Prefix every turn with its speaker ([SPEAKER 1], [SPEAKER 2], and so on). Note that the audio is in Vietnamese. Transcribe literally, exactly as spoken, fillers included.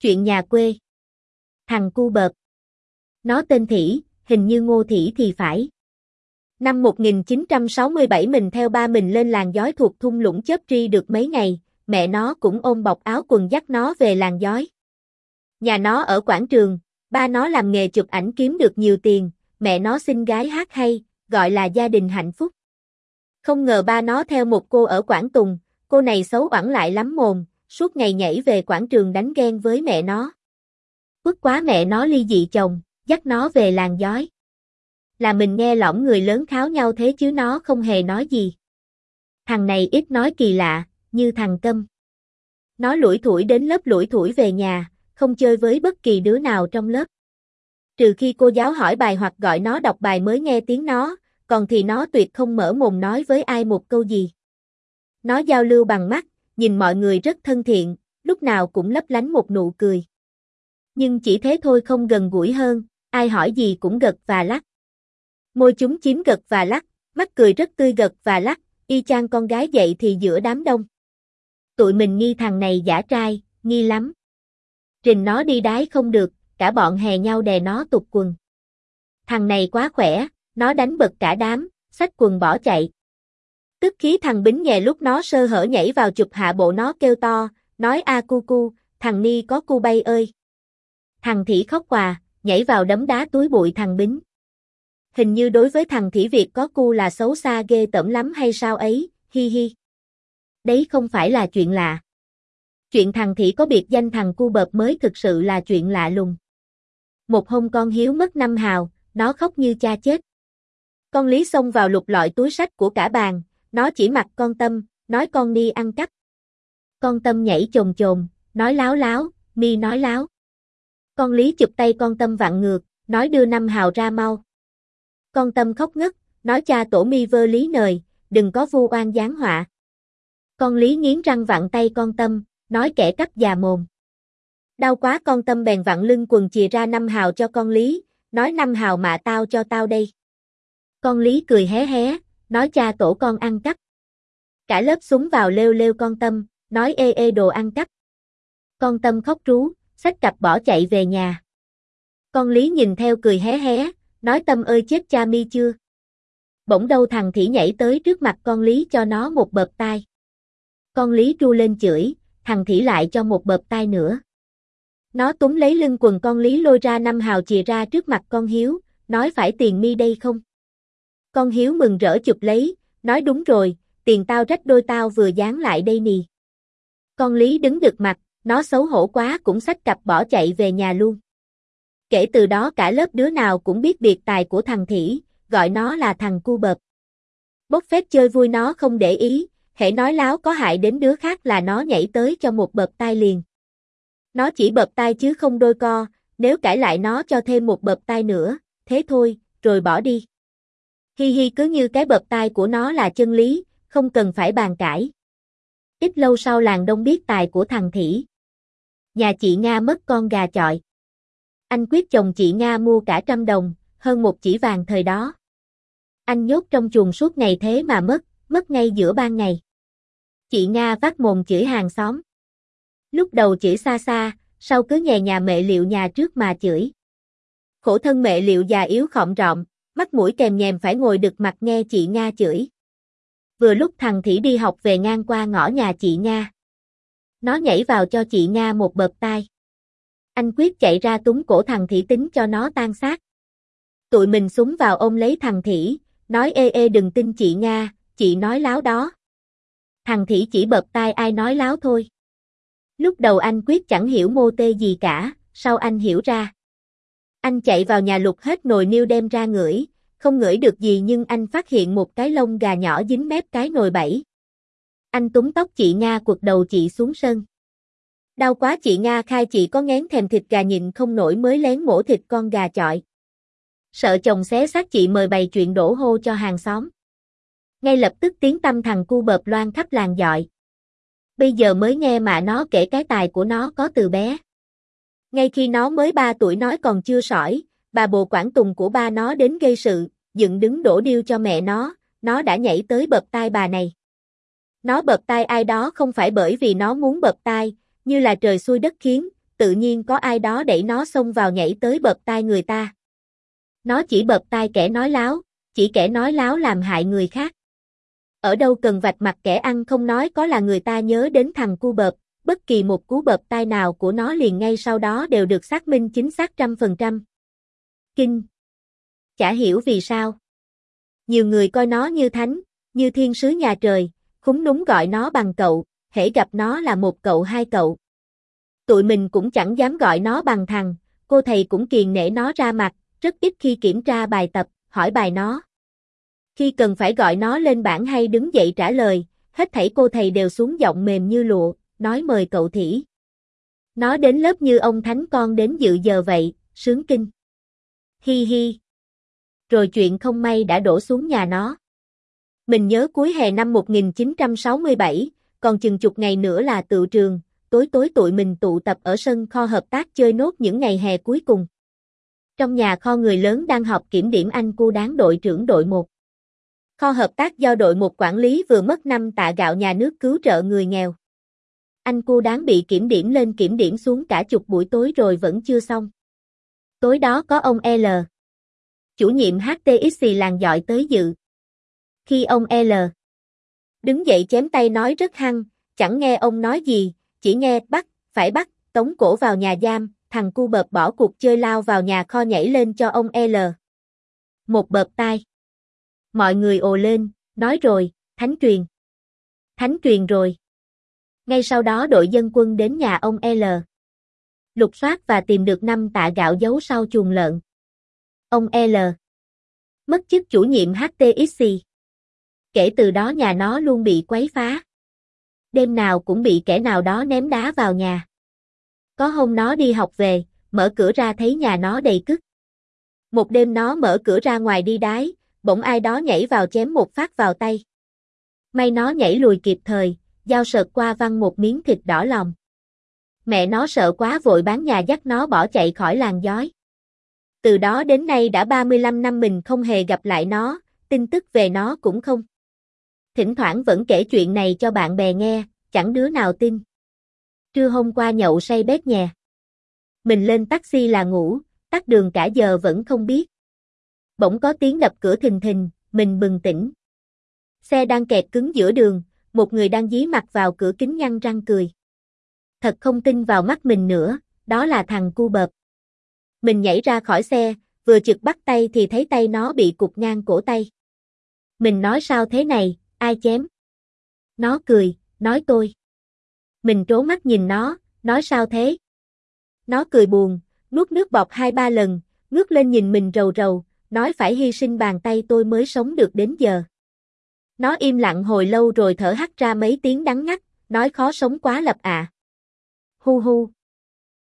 [SPEAKER 1] Chuyện nhà quê. Thằng cu bợp. Nó tên Thỉ, hình như Ngô Thỉ thì phải. Năm một nghìn chín trăm sáu mươi bảy mình theo ba mình lên làng Giói thuộc thung lũng Chớp Tri được mấy ngày, mẹ nó cũng ôm bọc áo quần dắt nó về làng Giói. Nhà nó ở Quảng Trường, ba nó làm nghề chụp ảnh kiếm được nhiều tiền, mẹ nó xinh gái hát hay, gọi là gia đình hạnh phúc. Không ngờ ba nó theo một cô ở Quảng Tùng, cô này xấu oẳn lại lắm mồm, suốt ngày nhảy về Quảng Trường đánh ghen với mẹ nó. Bức quá mẹ nó ly dị chồng, dắt nó về làng Giói. Là mình nghe lỏm người lớn kháo nhau thế chứ nó không hề nói gì. Thằng này ít nói kỳ lạ, như thằng Câm. Nó lủi thủi đến lớp lủi thủi về nhà, không chơi với bất kỳ đứa nào trong lớp. Trừ khi cô giáo hỏi bài hoặc gọi nó đọc bài mới nghe tiếng nó, còn thì nó tuyệt không mở mồm nói với ai một câu gì. Nó giao lưu bằng mắt, nhìn mọi người rất thân thiện, lúc nào cũng lấp lánh một nụ cười. Nhưng chỉ thế thôi không gần gũi hơn, ai hỏi gì cũng gật và lắc. Môi chúng chím gật và lắc, mắt cười rất tươi gật và lắc, y chang con gái dậy thì giữa đám đông. Tụi mình nghi thằng này giả trai, nghi lắm. Rình nó đi đái không được, cả bọn hè nhau đè nó tụt quần. Thằng này quá khỏe, nó đánh bật cả đám, xách quần bỏ chạy. Tức khí thằng Bính nhè lúc nó sơ hở nhảy vào chụp hạ bộ nó kêu to, nói a cu cu, thằng Ni có cu bay ơi. Thằng Thỉ khóc quà, nhảy vào đấm đá túi bụi thằng Bính. Hình như đối với thằng Thỉ việc có cu là xấu xa ghê tởm lắm hay sao ấy, hi hi. Đấy không phải là chuyện lạ. Chuyện thằng Thỉ có biệt danh thằng cu bợp mới thực sự là chuyện lạ lùng. Một hôm con Hiếu mất năm hào, nó khóc như cha chết. Con Lý xông vào lục lọi túi sách của cả bàn, nó chỉ mặt con Tâm, nói con Ni ăn cắp. Con Tâm nhảy chồm chồm, nói láo láo, Ni nói láo. Con Lý chụp tay con Tâm vặn ngược, nói đưa năm hào ra mau. Con Tâm khóc ngất, nói cha tổ mi vơ lý nời, đừng có vu oan giáng họa. Con Lý nghiến răng vặn tay con Tâm, nói kẻ cắp già mồm. Đau quá con Tâm bèn vặn lưng quần chìa ra năm hào cho con Lý, nói năm hào mạ tao cho tao đây. Con Lý cười hé hé, nói cha tổ con ăn cắp. Cả lớp súng vào lêu lêu con Tâm, nói ê ê đồ ăn cắp. Con Tâm khóc rú, xách cặp bỏ chạy về nhà. Con Lý nhìn theo cười hé hé, nói Tâm ơi chết cha mi chưa. Bỗng đâu thằng Thỉ nhảy tới trước mặt con Lý cho nó một bợp tai. Con Lý tru lên chửi, thằng Thỉ lại cho một bợp tai nữa. Nó túm lấy lưng quần con Lý lôi ra năm hào chìa ra trước mặt con Hiếu, nói phải tiền mi đây không? Con Hiếu mừng rỡ chụp lấy, nói đúng rồi, tiền tao rách đôi tao vừa dán lại đây nì. Con Lý đứng đực mặt, nó xấu hổ quá cũng xách cặp bỏ chạy về nhà luôn. Kể từ đó cả lớp đứa nào cũng biết biệt tài của thằng Thỉ, gọi nó là thằng cu bợp. Bốc phét chơi vui nó không để ý, hễ nói láo có hại đến đứa khác là nó nhảy tới cho một bợp tai liền. Nó chỉ bợp tai chứ không đôi co, nếu cãi lại nó cho thêm một bợp tai nữa, thế thôi, rồi bỏ đi. Hi hi cứ như cái bợp tai của nó là chân lý, không cần phải bàn cãi. Ít lâu sau làng đông biết tài của thằng Thỉ. Nhà chị Nga mất con gà chọi. Anh quyết chồng chị Nga mua cả trăm đồng, hơn một chỉ vàng thời đó. Anh nhốt trong chuồng suốt ngày thế mà mất, mất ngay giữa ban ngày. Chị Nga vác mồm chửi hàng xóm. Lúc đầu chửi xa xa, sau cứ nhè nhà mẹ liệu nhà trước mà chửi. Khổ thân mẹ liệu già yếu khọm rọm, mắt mũi kèm nhèm phải ngồi đực mặt nghe chị Nga chửi. Vừa lúc thằng Thỉ đi học về ngang qua ngõ nhà chị Nga. Nó nhảy vào cho chị Nga một bợp tai. Anh quyết chạy ra túm cổ thằng Thỉ tính cho nó tan xác. Tụi mình súng vào ôm lấy thằng Thỉ, nói ê ê đừng tin chị Nga, chị nói láo đó. Thằng Thỉ chỉ bợp tai ai nói láo thôi. Lúc đầu anh quyết chẳng hiểu mô tê gì cả, sau anh hiểu ra. Anh chạy vào nhà lục hết nồi niêu đem ra ngửi, không ngửi được gì nhưng anh phát hiện một cái lông gà nhỏ dính mép cái nồi bẫy. Anh túm tóc chị Nga quật đầu chị xuống sân. Đau quá chị Nga khai chị có ngén thèm thịt gà nhịn không nổi mới lén mổ thịt con gà chọi. Sợ chồng xé xác chị mời bày chuyện đổ hô cho hàng xóm. Ngay lập tức tiếng tăm thằng cu bợp loan khắp làng dọi. Bây giờ mới nghe mà nó kể cái tài của nó có từ bé. Ngay khi nó mới ba tuổi nói còn chưa sỏi, bà bồ Quảng Tùng của ba nó đến gây sự, dựng đứng đổ điêu cho mẹ nó, nó đã nhảy tới bợp tai bà này. Nó bợp tai ai đó không phải bởi vì nó muốn bợp tai, như là trời xui đất khiến, tự nhiên có ai đó đẩy nó xông vào nhảy tới bợp tai người ta. Nó chỉ bợp tai kẻ nói láo, chỉ kẻ nói láo làm hại người khác. Ở đâu cần vạch mặt kẻ ăn không nói có là người ta nhớ đến thằng cu bợp, bất kỳ một cú bợp tai nào của nó liền ngay sau đó đều được xác minh chính xác trăm phần trăm. Kinh. Chả hiểu vì sao. Nhiều người coi nó như thánh, như thiên sứ nhà trời, khúm núm gọi nó bằng cậu, hễ gặp nó là một cậu hai cậu. Tụi mình cũng chẳng dám gọi nó bằng thằng, cô thầy cũng kiêng nể nó ra mặt, rất ít khi kiểm tra bài tập, hỏi bài nó. Khi cần phải gọi nó lên bảng hay đứng dậy trả lời, hết thảy cô thầy đều xuống giọng mềm như lụa, nói mời cậu Thỉ. Nó đến lớp như ông thánh con đến dự giờ vậy, sướng kinh. Hi hi. Rồi chuyện không may đã đổ xuống nhà nó. Mình nhớ cuối hè năm một nghìn chín trăm sáu mươi bảy, còn chừng chục ngày nữa là tựu trường, tối tối tụi mình tụ tập ở sân kho hợp tác chơi nốt những ngày hè cuối cùng. Trong nhà kho người lớn đang họp kiểm điểm anh cu đáng đội trưởng đội một. Kho hợp tác do đội một quản lý vừa mất năm tạ gạo nhà nước cứu trợ người nghèo. Anh cu đáng bị kiểm điểm lên kiểm điểm xuống cả chục buổi tối rồi vẫn chưa xong. Tối đó có ông L. chủ nhiệm hát tê ích xê làng dọi tới dự. Khi ông L. đứng dậy chém tay nói rất hăng, chẳng nghe ông nói gì, chỉ nghe bắt, phải bắt, tống cổ vào nhà giam, thằng cu bợp bỏ cuộc chơi lao vào nhà kho nhảy lên cho ông L. một bợp tai. Mọi người ồ lên, nói rồi, thánh truyền. Thánh truyền rồi. Ngay sau đó đội dân quân đến nhà ông L. lục soát và tìm được năm tạ gạo giấu sau chuồng lợn. Ông L. mất chức chủ nhiệm hát tê ích xê. Kể từ đó nhà nó luôn bị quấy phá. Đêm nào cũng bị kẻ nào đó ném đá vào nhà. Có hôm nó đi học về, mở cửa ra thấy nhà nó đầy cứt. Một đêm nó mở cửa ra ngoài đi đái, bỗng ai đó nhảy vào chém một phát vào tay. May nó nhảy lùi kịp thời, dao sợt qua văng một miếng thịt đỏ lòm. Mẹ nó sợ quá vội bán nhà dắt nó bỏ chạy khỏi làng giói. Từ đó đến nay đã ba mươi lăm năm mình không hề gặp lại nó, tin tức về nó cũng không. Thỉnh thoảng vẫn kể chuyện này cho bạn bè nghe, chẳng đứa nào tin. Trưa hôm qua nhậu say bét nhè. Mình lên taxi là ngủ, tắt đường cả giờ vẫn không biết. Bỗng có tiếng đập cửa thình thình, mình bừng tỉnh. Xe đang kẹt cứng giữa đường, một người đang dí mặt vào cửa kính nhăn răng cười. Thật không tin vào mắt mình nữa, đó là thằng cu bợp. Mình nhảy ra khỏi xe, vừa chực bắt tay thì thấy tay nó bị cụt ngang cổ tay. Mình nói sao thế này, ai chém? Nó cười, nói tôi. Mình trố mắt nhìn nó, nói sao thế? Nó cười buồn, nuốt nước bọt hai ba lần, ngước lên nhìn mình rầu rầu, nói phải hy sinh bàn tay tôi mới sống được đến giờ. Nó im lặng hồi lâu rồi thở hắt ra mấy tiếng đắng ngắt, nói khó sống quá lập ạ. À. Hu hu,